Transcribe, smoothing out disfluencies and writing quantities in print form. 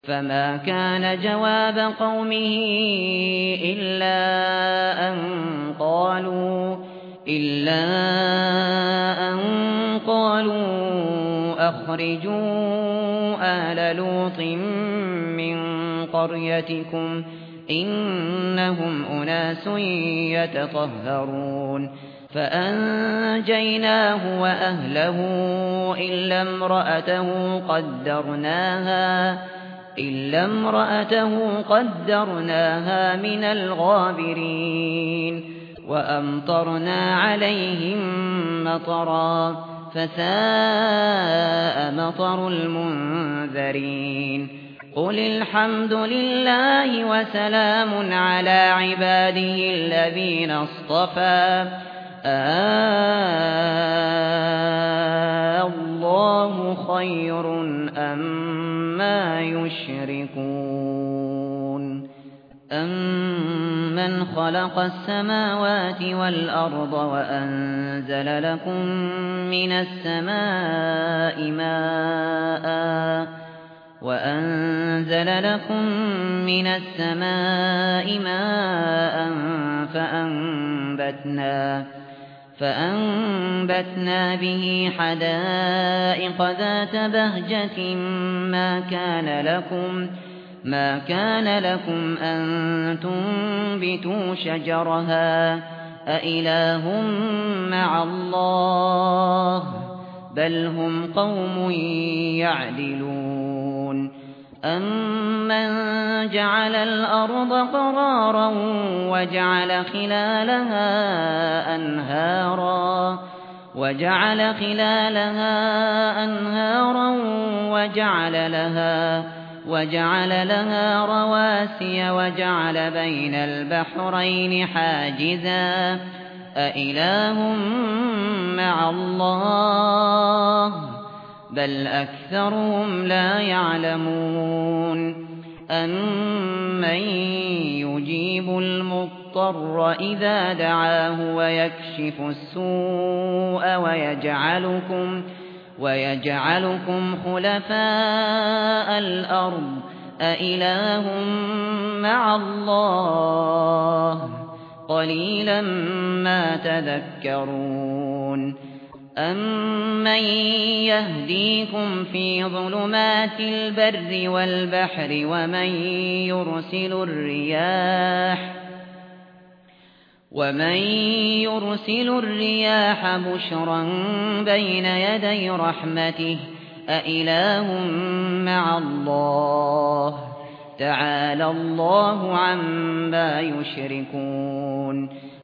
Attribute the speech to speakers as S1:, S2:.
S1: فما كان جواب قومه إلا أن قالوا أخرجوا آل لوط من قريتكم إنهم أناس يتطهرون فأنجيناه وأهله إلا امرأته قدرناها من الغابرين وأمطرنا عليهم مطرا فساء مطر المنذرين قل الحمد لله وسلام على عباده الذين اصطفى الله خير أما يشركون أمن خلق السماوات والأرض وأنزل لكم من السماء ماء فأنبتنا به حدائق ذات بهجة ما كان لكم أن تنبتوا شجرها أإله مع الله بل هم قوم يعدلون أمن جعل الأرض قرارا وجعل خلالها أنهارا وجعل لها رواسي وجعل بين البحرين حاجزا أإله مع الله بل أكثرهم لا يعلمون أمن يجيب المضطر إذا دعاه ويكشف السوء ويجعلكم خلفاء الأرض أإله مع الله قليلا ما تذكرون أمن يهديكم في ظلمات البر والبحر ومن يرسل الرياح بشرا بين يدي رحمته أإله مع الله تعالى الله عما يشركون